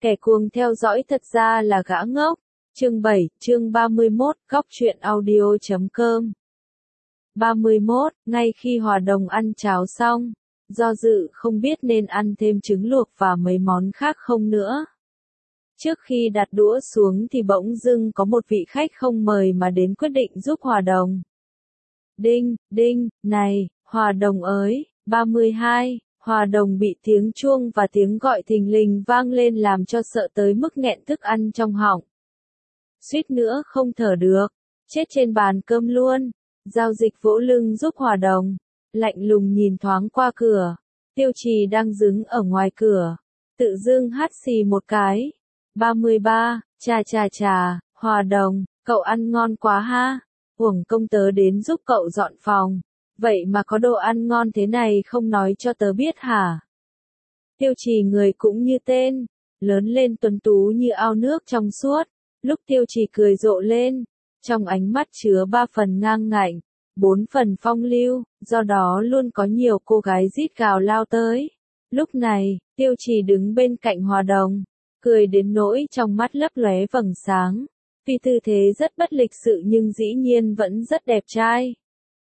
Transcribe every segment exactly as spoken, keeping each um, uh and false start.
Kẻ cuồng theo dõi thật ra là gã ngốc. Chương bảy, chương ba mươi mốt, góc truyện audio chấm com. ba mươi mốt, ngay khi Hòa Đồng ăn cháo xong, do dự không biết nên ăn thêm trứng luộc và mấy món khác không nữa. Trước khi đặt đũa xuống thì bỗng dưng có một vị khách không mời mà đến quyết định giúp Hòa Đồng. Đinh, đinh, này, Hòa Đồng ơi, ba mươi hai, Hòa Đồng bị tiếng chuông và tiếng gọi thình lình vang lên làm cho sợ tới mức nghẹn thức ăn trong họng. Suýt nữa không thở được, chết trên bàn cơm luôn. Giao Dịch vỗ lưng giúp Hòa Đồng, lạnh lùng nhìn thoáng qua cửa. Tiêu Trì đang đứng ở ngoài cửa, tự dưng hắt xì một cái. ba mươi ba, chà chà chà, Hòa Đồng, cậu ăn ngon quá ha. Uổng công tớ đến giúp cậu dọn phòng, vậy mà có đồ ăn ngon thế này không nói cho tớ biết hả? Tiêu Trì người cũng như tên, lớn lên tuấn tú như ao nước trong suốt. Lúc Tiêu Trì cười rộ lên, trong ánh mắt chứa ba phần ngang ngạnh, bốn phần phong lưu, do đó luôn có nhiều cô gái rít gào lao tới. Lúc này, Tiêu Trì đứng bên cạnh Hòa Đồng, cười đến nỗi trong mắt lấp lóe vầng sáng. Vì tư thế rất bất lịch sự nhưng dĩ nhiên vẫn rất đẹp trai.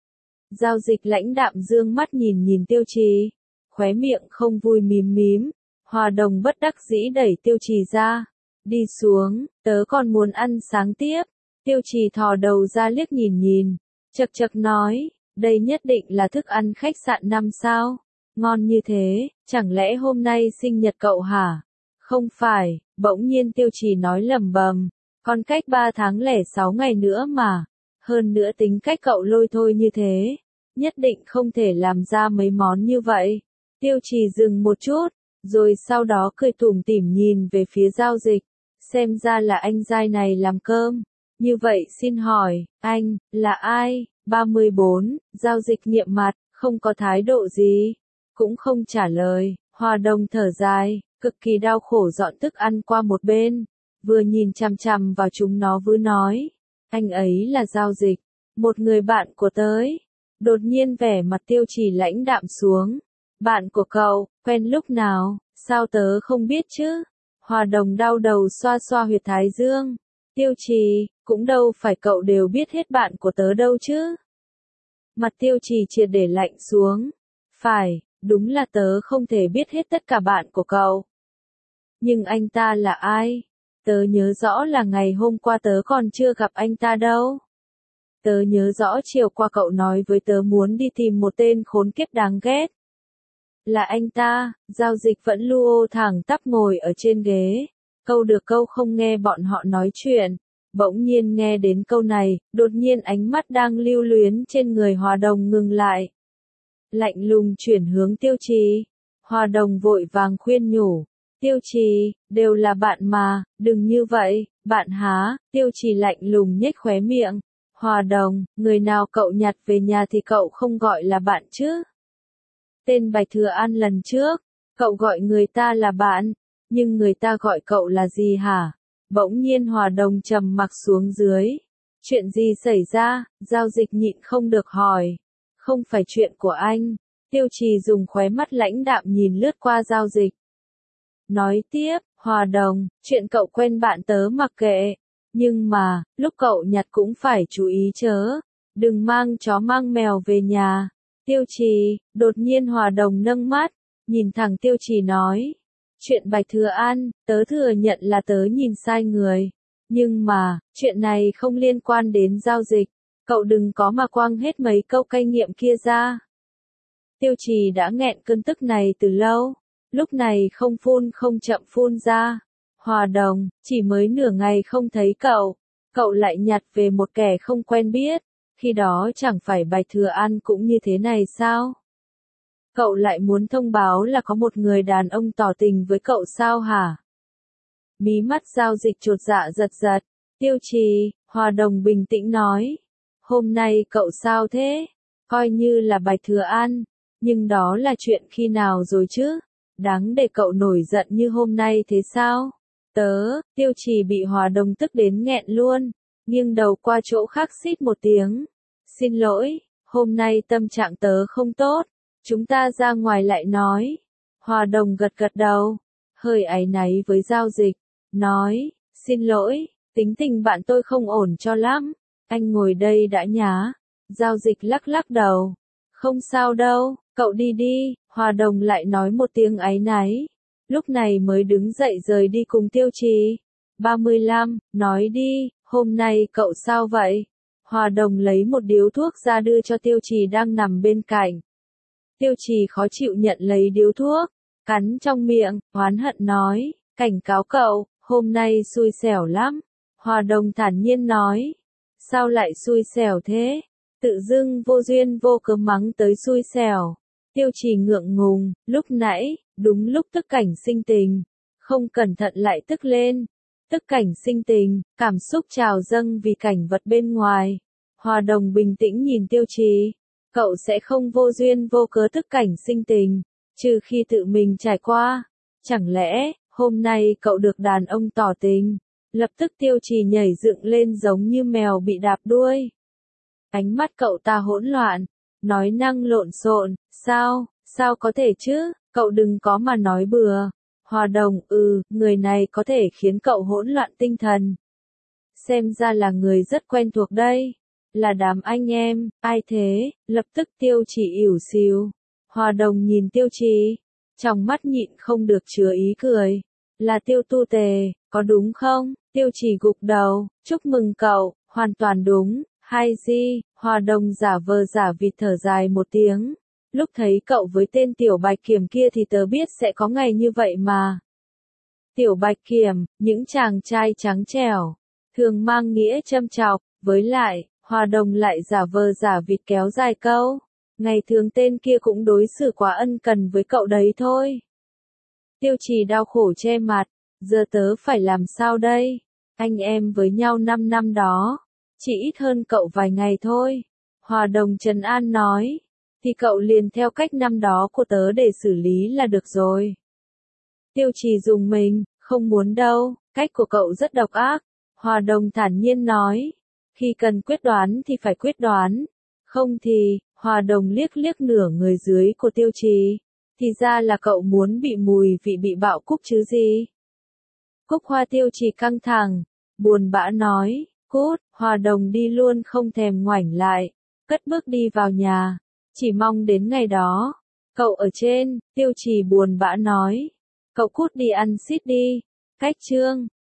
Giao Dịch lãnh đạm dương mắt nhìn nhìn Tiêu Trì, khóe miệng không vui mím mím. Hòa Đồng bất đắc dĩ đẩy Tiêu Trì ra. Đi xuống, tớ còn muốn ăn sáng tiếp. Tiêu Trì thò đầu ra liếc nhìn nhìn, chậc chậc nói, đây nhất định là thức ăn khách sạn năm sao? Ngon như thế, chẳng lẽ hôm nay sinh nhật cậu hả? Không phải, bỗng nhiên Tiêu Trì nói lầm bầm, còn cách ba tháng lẻ sáu ngày nữa mà. Hơn nữa tính cách cậu lôi thôi như thế, nhất định không thể làm ra mấy món như vậy. Tiêu Trì dừng một chút, rồi sau đó cười tủm tỉm nhìn về phía Giao Dịch. Xem ra là anh giai này làm cơm. Như vậy xin hỏi, anh, là ai? ba mươi bốn, Giao Dịch nghiệm mặt, không có thái độ gì, cũng không trả lời. Hòa Đồng thở dài, cực kỳ đau khổ dọn thức ăn qua một bên, vừa nhìn chằm chằm vào chúng nó vừa nói. Anh ấy là Giao Dịch, một người bạn của tớ. Đột nhiên vẻ mặt Tiêu Trì lãnh đạm xuống. Bạn của cậu, quen lúc nào, sao tớ không biết chứ? Hòa Đồng đau đầu xoa xoa huyệt thái dương. Tiêu Trì, cũng đâu phải cậu đều biết hết bạn của tớ đâu chứ. Mặt Tiêu Trì triệt để lạnh xuống. Phải, đúng là tớ không thể biết hết tất cả bạn của cậu. Nhưng anh ta là ai? Tớ nhớ rõ là ngày hôm qua tớ còn chưa gặp anh ta đâu. Tớ nhớ rõ chiều qua cậu nói với tớ muốn đi tìm một tên khốn kiếp đáng ghét. Là anh ta. Giao Dịch vẫn lu ô thẳng tắp ngồi ở trên ghế, câu được câu không nghe bọn họ nói chuyện. Bỗng nhiên nghe đến câu này, đột nhiên ánh mắt đang lưu luyến trên người Hòa Đồng ngừng lại. Lạnh lùng chuyển hướng Tiêu Trì. Hòa Đồng vội vàng khuyên nhủ. Tiêu Trì, đều là bạn mà, đừng như vậy, bạn há. Tiêu Trì lạnh lùng nhếch khóe miệng. Hòa Đồng, người nào cậu nhặt về nhà thì cậu không gọi là bạn chứ? Tên Bạch Thừa An lần trước, cậu gọi người ta là bạn, nhưng người ta gọi cậu là gì hả? Bỗng nhiên Hòa Đồng trầm mặc xuống dưới. Chuyện gì xảy ra? Giao Dịch nhịn không được hỏi. Không phải chuyện của anh. Tiêu Trì dùng khóe mắt lãnh đạm nhìn lướt qua Giao Dịch. Nói tiếp, Hòa Đồng, chuyện cậu quen bạn tớ mặc kệ. Nhưng mà, lúc cậu nhặt cũng phải chú ý chớ. Đừng mang chó mang mèo về nhà. Tiêu Trì, đột nhiên Hòa Đồng nâng mắt, nhìn thẳng Tiêu Trì nói. Chuyện Bạch Thừa An, tớ thừa nhận là tớ nhìn sai người. Nhưng mà, chuyện này không liên quan đến Giao Dịch. Cậu đừng có mà quăng hết mấy câu kinh nghiệm kia ra. Tiêu Trì đã nghẹn cơn tức này từ lâu. Lúc này không phun không chậm phun ra. Hòa Đồng, chỉ mới nửa ngày không thấy cậu. Cậu lại nhặt về một kẻ không quen biết. Khi đó chẳng phải Bạch Thừa An cũng như thế này sao? Cậu lại muốn thông báo là có một người đàn ông tỏ tình với cậu sao hả? Mí mắt Giao Dịch chột dạ giật giật. Tiêu Trì, Hòa Đồng bình tĩnh nói. Hôm nay cậu sao thế? Coi như là Bạch Thừa An. Nhưng đó là chuyện khi nào rồi chứ? Đáng để cậu nổi giận như hôm nay thế sao? Tớ, Tiêu Trì bị Hòa Đồng tức đến nghẹn luôn. Nghiêng đầu qua chỗ khác xít một tiếng. Xin lỗi, hôm nay tâm trạng tớ không tốt. Chúng ta ra ngoài lại nói. Hòa Đồng gật gật đầu. hơi áy náy với giao dịch, nói, xin lỗi, tính tình bạn tôi không ổn cho lắm, anh ngồi đây đã nhá. Giao dịch lắc lắc đầu, không sao đâu, cậu đi đi, Hòa Đồng lại nói một tiếng áy náy, lúc này mới đứng dậy rời đi cùng Tiêu Trì. ba mươi lăm, nói đi, hôm nay cậu sao vậy? Hòa Đồng lấy một điếu thuốc ra đưa cho Tiêu Trì đang nằm bên cạnh. Tiêu Trì khó chịu nhận lấy điếu thuốc, cắn trong miệng, oán hận nói, cảnh cáo cậu, hôm nay xui xẻo lắm. Hòa Đồng thản nhiên nói, sao lại xui xẻo thế? Tự dưng vô duyên vô cớ mắng tới xui xẻo. Tiêu Trì ngượng ngùng, lúc nãy, đúng lúc tức cảnh sinh tình, không cẩn thận lại tức lên. Tức cảnh sinh tình, cảm xúc trào dâng vì cảnh vật bên ngoài. Hòa Đồng bình tĩnh nhìn Tiêu Trì, cậu sẽ không vô duyên vô cớ tức cảnh sinh tình, trừ khi tự mình trải qua. Chẳng lẽ, hôm nay cậu được đàn ông tỏ tình? Lập tức Tiêu Trì nhảy dựng lên giống như mèo bị đạp đuôi. Ánh mắt cậu ta hỗn loạn, nói năng lộn xộn, sao, sao có thể chứ, cậu đừng có mà nói bừa. Hòa Đồng, ừ, người này có thể khiến cậu hỗn loạn tinh thần. Xem ra là người rất quen thuộc đây, là đám anh em, ai thế, lập tức Tiêu Trì ỉu xìu. Hòa Đồng nhìn Tiêu Trì, trong mắt nhịn không được chứa ý cười, là Tiêu Tu Tề, có đúng không? Tiêu Trì gục đầu, chúc mừng cậu, hoàn toàn đúng. Hai gì, Hòa Đồng giả vờ giả vịt thở dài một tiếng. Lúc thấy cậu với tên Tiểu Bạch Kiểm kia thì tớ biết sẽ có ngày như vậy mà. Tiểu Bạch Kiểm, những chàng trai trắng trẻo, thường mang nghĩa châm chọc, với lại, Hòa Đồng lại giả vờ giả vịt kéo dài câu. Ngày thường tên kia cũng đối xử quá ân cần với cậu đấy thôi. Tiêu Trì đau khổ che mặt, giờ tớ phải làm sao đây? Anh em với nhau năm năm đó. Chỉ ít hơn cậu vài ngày thôi. Hòa Đồng trấn an nói. Thì cậu liền theo cách năm đó của tớ để xử lý là được rồi. Tiêu Trì dùng mình, không muốn đâu, cách của cậu rất độc ác. Hòa Đồng thản nhiên nói. Khi cần quyết đoán thì phải quyết đoán. Không thì, Hòa Đồng liếc liếc nửa người dưới của Tiêu Trì. Thì ra là cậu muốn bị mùi vị bị bạo cúc chứ gì. Cúc Hoa Tiêu Trì căng thẳng, buồn bã nói. Cút, Hòa Đồng đi luôn không thèm ngoảnh lại, cất bước đi vào nhà, chỉ mong đến ngày đó. Cậu ở trên, Tiêu Trì buồn bã nói, cậu cút đi ăn xít đi, cách chương.